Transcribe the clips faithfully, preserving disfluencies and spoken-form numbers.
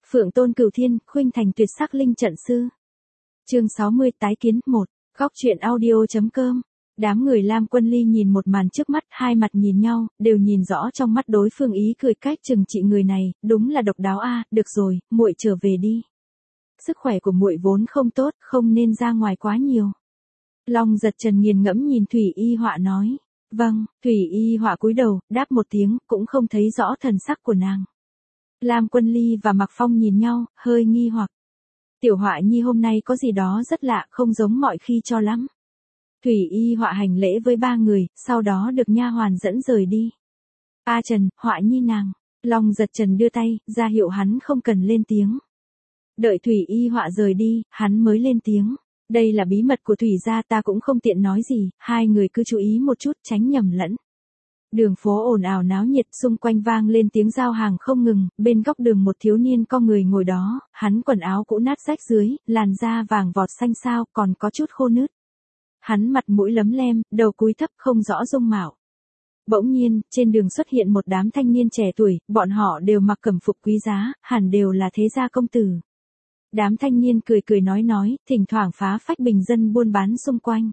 Phượng Tôn Cửu Thiên, khuynh thành tuyệt sắc linh trận sư. Chương sáu mươi tái kiến một. Góc truyện audio.com. Đám người Lam Quân Ly nhìn một màn trước mắt, hai mặt nhìn nhau, đều nhìn rõ trong mắt đối phương ý cười cách chừng trị người này, đúng là độc đáo a, được rồi, muội trở về đi. Sức khỏe của muội vốn không tốt, không nên ra ngoài quá nhiều. Long Giật Trần nghiền ngẫm nhìn Thủy Y Họa nói. Vâng, Thủy Y Họa cúi đầu, đáp một tiếng, cũng không thấy rõ thần sắc của nàng. Lam Quân Ly và Mạc Phong nhìn nhau, hơi nghi hoặc. Tiểu Họa nhi hôm nay có gì đó rất lạ, không giống mọi khi cho lắm. Thủy Y Họa hành lễ với ba người, sau đó được nha hoàn dẫn rời đi. A Trần, Họa nhi nàng. Long Giật Trần đưa tay, ra hiệu hắn không cần lên tiếng. Đợi Thủy Y Họa rời đi, hắn mới lên tiếng. Đây là bí mật của Thủy gia, ta cũng không tiện nói gì, hai người cứ chú ý một chút, tránh nhầm lẫn. Đường phố ồn ào náo nhiệt, xung quanh vang lên tiếng giao hàng không ngừng, bên góc đường một thiếu niên con người ngồi đó, hắn quần áo cũ nát rách dưới, làn da vàng vọt xanh xao, còn có chút khô nứt. Hắn mặt mũi lấm lem, đầu cúi thấp không rõ dung mạo. Bỗng nhiên, trên đường xuất hiện một đám thanh niên trẻ tuổi, bọn họ đều mặc cẩm phục quý giá, hẳn đều là thế gia công tử. Đám thanh niên cười cười nói nói, thỉnh thoảng phá phách bình dân buôn bán xung quanh.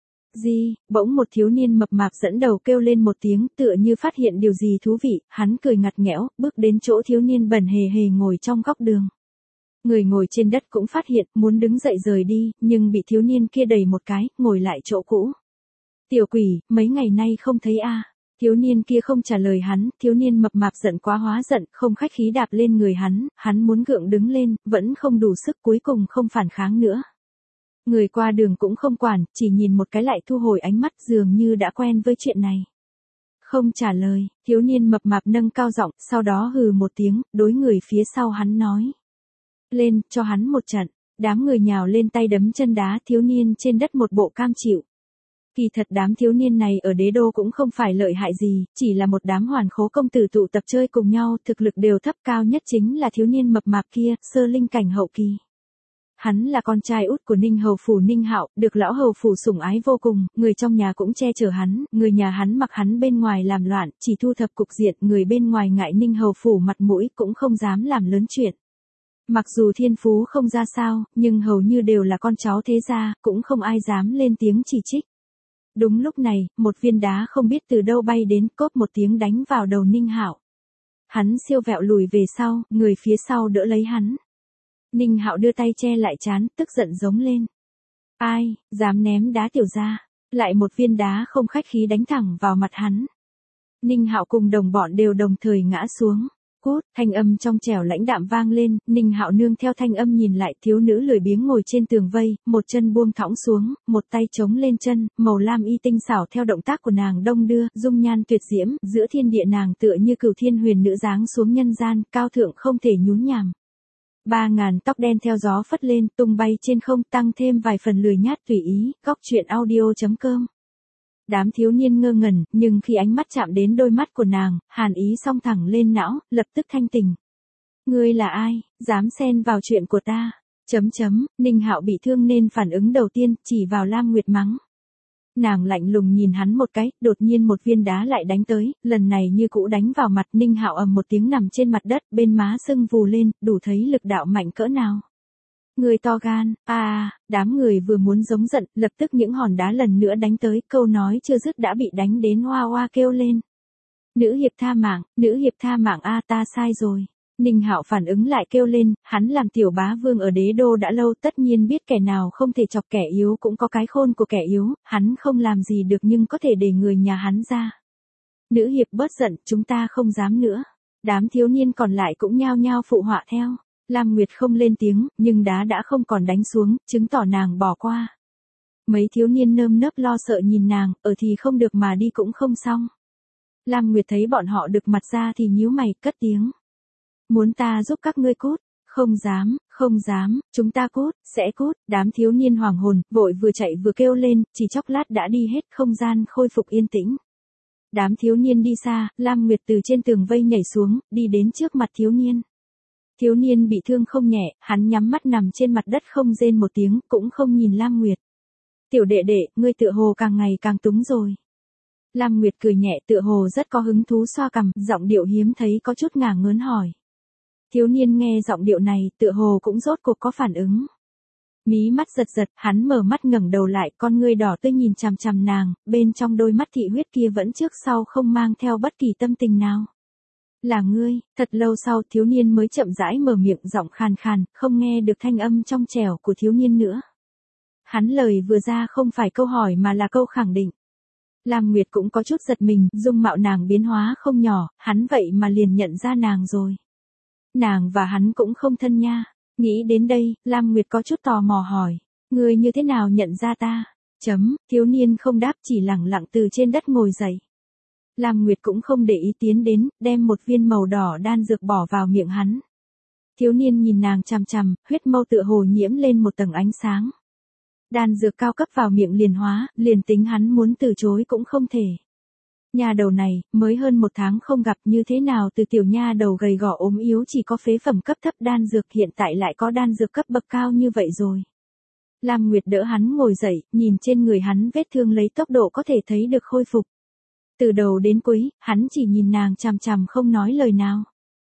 Gì, bỗng một thiếu niên mập mạp dẫn đầu kêu lên một tiếng, tựa như phát hiện điều gì thú vị, hắn cười ngặt nghẽo, bước đến chỗ thiếu niên bẩn hề hề ngồi trong góc đường. Người ngồi trên đất cũng phát hiện, muốn đứng dậy rời đi, nhưng bị thiếu niên kia đẩy một cái, ngồi lại chỗ cũ. Tiểu quỷ, mấy ngày nay không thấy a? Thiếu niên kia không trả lời hắn, thiếu niên mập mạp giận quá hóa giận, không khách khí đạp lên người hắn, hắn muốn gượng đứng lên, vẫn không đủ sức, cuối cùng không phản kháng nữa. Người qua đường cũng không quản, chỉ nhìn một cái lại thu hồi ánh mắt, dường như đã quen với chuyện này. Không trả lời, thiếu niên mập mạp nâng cao giọng, sau đó hừ một tiếng, đối người phía sau hắn nói. Lên, cho hắn một trận. Đám người nhào lên tay đấm chân đá, thiếu niên trên đất một bộ cam chịu. Kỳ thật đám thiếu niên này ở đế đô cũng không phải lợi hại gì, chỉ là một đám hoàn khố công tử tụ tập chơi cùng nhau, thực lực đều thấp, cao nhất chính là thiếu niên mập mạp kia, sơ linh cảnh hậu kỳ. Hắn là con trai út của Ninh hầu phủ Ninh Hạo, được lão hầu phủ sủng ái vô cùng, người trong nhà cũng che chở hắn, người nhà hắn mặc hắn bên ngoài làm loạn, chỉ thu thập cục diện, người bên ngoài ngại Ninh hầu phủ mặt mũi cũng không dám làm lớn chuyện. Mặc dù thiên phú không ra sao, nhưng hầu như đều là con cháu thế gia, cũng không ai dám lên tiếng chỉ trích. Đúng lúc này, một viên đá không biết từ đâu bay đến, cốp một tiếng đánh vào đầu Ninh Hạo. Hắn siêu vẹo lùi về sau, người phía sau đỡ lấy hắn. Ninh Hạo đưa tay che lại trán, tức giận giống lên. Ai, dám ném đá tiểu gia? Lại một viên đá không khách khí đánh thẳng vào mặt hắn. Ninh Hạo cùng đồng bọn đều đồng thời ngã xuống. Cút, thanh âm trong trẻo lãnh đạm vang lên, Ninh Hạo nương theo thanh âm nhìn lại, thiếu nữ lười biếng ngồi trên tường vây, một chân buông thõng xuống, một tay chống lên chân, màu lam y tinh xảo theo động tác của nàng đông đưa, dung nhan tuyệt diễm, giữa thiên địa nàng tựa như cửu thiên huyền nữ giáng xuống nhân gian, cao thượng không thể nhún nhàm. Ba ngàn tóc đen theo gió phất lên, tung bay trên không, tăng thêm vài phần lười nhát tùy ý, góc truyện audio.com. Đám thiếu niên ngơ ngẩn, nhưng khi ánh mắt chạm đến đôi mắt của nàng, hàn ý xông thẳng lên não, lập tức thanh tỉnh. Ngươi là ai, dám xen vào chuyện của ta? Chấm chấm, Ninh Hạo bị thương nên phản ứng đầu tiên, chỉ vào Lam Nguyệt mắng. Nàng lạnh lùng nhìn hắn một cái, đột nhiên một viên đá lại đánh tới, lần này như cũ đánh vào mặt, Ninh Hạo ầm một tiếng nằm trên mặt đất, bên má sưng vù lên, đủ thấy lực đạo mạnh cỡ nào. Người to gan, a à, đám người vừa muốn giống giận, lập tức những hòn đá lần nữa đánh tới, câu nói chưa dứt đã bị đánh đến hoa hoa kêu lên. Nữ hiệp tha mạng, nữ hiệp tha mạng a, ta sai rồi. Ninh Hạo phản ứng lại kêu lên, hắn làm tiểu bá vương ở đế đô đã lâu, tất nhiên biết kẻ nào không thể chọc kẻ yếu cũng có cái khôn của kẻ yếu, hắn không làm gì được nhưng có thể để người nhà hắn ra. Nữ hiệp bớt giận, chúng ta không dám nữa. Đám thiếu niên còn lại cũng nhao nhao phụ họa theo. Lam Nguyệt không lên tiếng, nhưng đá đã không còn đánh xuống, chứng tỏ nàng bỏ qua. Mấy thiếu niên nơm nớp lo sợ nhìn nàng, ở thì không được mà đi cũng không xong. Lam Nguyệt thấy bọn họ được mặt ra thì nhíu mày, cất tiếng. Muốn ta giúp các ngươi cút? Không dám, không dám, chúng ta cút, sẽ cút. Đám thiếu niên hoàng hồn, vội vừa chạy vừa kêu lên, chỉ chốc lát đã đi hết, không gian khôi phục yên tĩnh. Đám thiếu niên đi xa, Lam Nguyệt từ trên tường vây nhảy xuống, đi đến trước mặt thiếu niên. Thiếu niên bị thương không nhẹ, hắn nhắm mắt nằm trên mặt đất không rên một tiếng, cũng không nhìn Lam Nguyệt. Tiểu đệ đệ, ngươi tựa hồ càng ngày càng túng rồi. Lam Nguyệt cười nhẹ, tựa hồ rất có hứng thú xoa cằm, giọng điệu hiếm thấy có chút ngả ngớn hỏi. Thiếu niên nghe giọng điệu này, tựa hồ cũng rốt cuộc có phản ứng. Mí mắt giật giật, hắn mở mắt ngẩng đầu lại, con ngươi đỏ tươi nhìn chằm chằm nàng, bên trong đôi mắt thị huyết kia vẫn trước sau không mang theo bất kỳ tâm tình nào. Là ngươi, thật lâu sau thiếu niên mới chậm rãi mở miệng, giọng khàn khàn, không nghe được thanh âm trong trẻo của thiếu niên nữa. Hắn lời vừa ra không phải câu hỏi mà là câu khẳng định. Lam Nguyệt cũng có chút giật mình, dung mạo nàng biến hóa không nhỏ, hắn vậy mà liền nhận ra nàng rồi. Nàng và hắn cũng không thân nha. Nghĩ đến đây, Lam Nguyệt có chút tò mò hỏi, ngươi như thế nào nhận ra ta? Chấm, thiếu niên không đáp, chỉ lẳng lặng từ trên đất ngồi dậy. Lam Nguyệt cũng không để ý tiến đến, đem một viên màu đỏ đan dược bỏ vào miệng hắn. Thiếu niên nhìn nàng chằm chằm, huyết mâu tựa hồ nhiễm lên một tầng ánh sáng. Đan dược cao cấp vào miệng liền hóa, liền tính hắn muốn từ chối cũng không thể. Nhà đầu này, mới hơn một tháng không gặp, như thế nào từ tiểu nha đầu gầy gò ốm yếu chỉ có phế phẩm cấp thấp đan dược hiện tại lại có đan dược cấp bậc cao như vậy rồi. Lam Nguyệt đỡ hắn ngồi dậy, nhìn trên người hắn vết thương lấy tốc độ có thể thấy được khôi phục. Từ đầu đến cuối, hắn chỉ nhìn nàng chằm chằm không nói lời nào.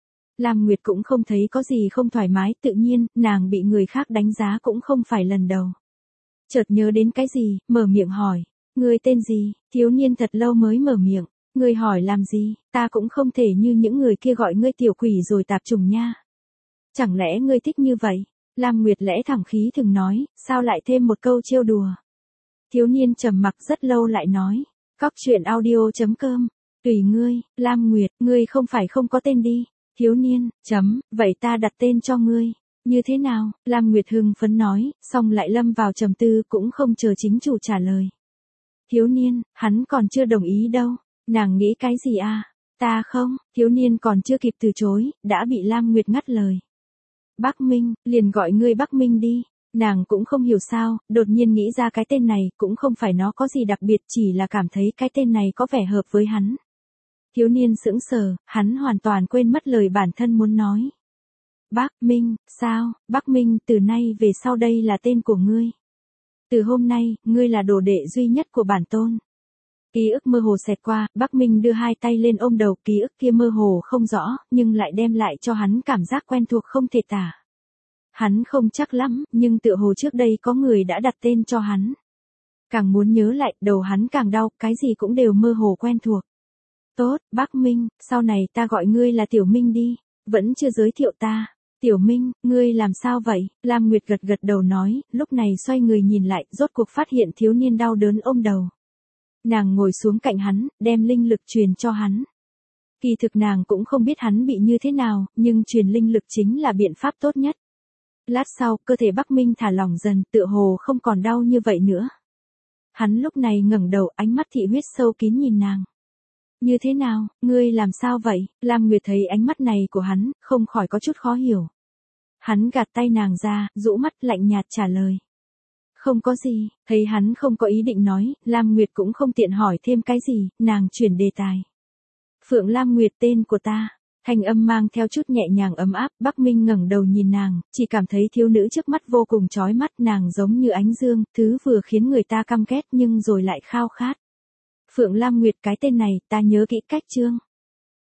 Lam Nguyệt cũng không thấy có gì không thoải mái, tự nhiên, nàng bị người khác đánh giá cũng không phải lần đầu. Chợt nhớ đến cái gì, mở miệng hỏi. Ngươi tên gì? Thiếu niên thật lâu mới mở miệng. Ngươi hỏi làm gì? Ta cũng không thể như những người kia gọi ngươi tiểu quỷ rồi tạp trùng nha. Chẳng lẽ ngươi thích như vậy? Lam Nguyệt lẽ thẳng khí thường nói, sao lại thêm một câu trêu đùa? Thiếu niên trầm mặc rất lâu lại nói. Cóc truyện audio chấm com. Tùy ngươi, Lam Nguyệt, ngươi không phải không có tên đi. Thiếu niên, chấm, vậy ta đặt tên cho ngươi. Như thế nào? Lam Nguyệt hưng phấn nói, xong lại lâm vào trầm tư cũng không chờ chính chủ trả lời. Thiếu niên, hắn còn chưa đồng ý đâu. Nàng nghĩ cái gì à? Ta không, thiếu niên còn chưa kịp từ chối, đã bị Lam Nguyệt ngắt lời. Bắc Minh, liền gọi ngươi Bắc Minh đi. Nàng cũng không hiểu sao, đột nhiên nghĩ ra cái tên này, cũng không phải nó có gì đặc biệt, chỉ là cảm thấy cái tên này có vẻ hợp với hắn. Thiếu niên sững sờ, hắn hoàn toàn quên mất lời bản thân muốn nói. Bắc Minh, sao, Bắc Minh, từ nay về sau đây là tên của ngươi. Từ hôm nay, ngươi là đồ đệ duy nhất của bản tôn. Ký ức mơ hồ xẹt qua, Bắc Minh đưa hai tay lên ôm đầu, ký ức kia mơ hồ không rõ, nhưng lại đem lại cho hắn cảm giác quen thuộc không thể tả. Hắn không chắc lắm, nhưng tựa hồ trước đây có người đã đặt tên cho hắn. Càng muốn nhớ lại, đầu hắn càng đau, cái gì cũng đều mơ hồ quen thuộc. Tốt, Bắc Minh, sau này ta gọi ngươi là Tiểu Minh đi, vẫn chưa giới thiệu ta. Tiểu Minh, ngươi làm sao vậy? Lam Nguyệt gật gật đầu nói, lúc này xoay người nhìn lại, rốt cuộc phát hiện thiếu niên đau đớn ôm đầu. Nàng ngồi xuống cạnh hắn, đem linh lực truyền cho hắn. Kỳ thực nàng cũng không biết hắn bị như thế nào, nhưng truyền linh lực chính là biện pháp tốt nhất. Lát sau, cơ thể Bắc Minh thả lỏng dần, tựa hồ không còn đau như vậy nữa. Hắn lúc này ngẩng đầu, ánh mắt thị huyết sâu kín nhìn nàng. Như thế nào, ngươi làm sao vậy? Lam Nguyệt thấy ánh mắt này của hắn, không khỏi có chút khó hiểu. Hắn gạt tay nàng ra, rũ mắt lạnh nhạt trả lời. Không có gì, thấy hắn không có ý định nói, Lam Nguyệt cũng không tiện hỏi thêm cái gì, nàng chuyển đề tài. Phượng Lam Nguyệt tên của ta. Thanh âm mang theo chút nhẹ nhàng ấm áp, Bắc Minh ngẩng đầu nhìn nàng, chỉ cảm thấy thiếu nữ trước mắt vô cùng chói mắt, nàng giống như ánh dương, thứ vừa khiến người ta căm ghét nhưng rồi lại khao khát. Phượng Lam Nguyệt, cái tên này, ta nhớ kỹ cách chương.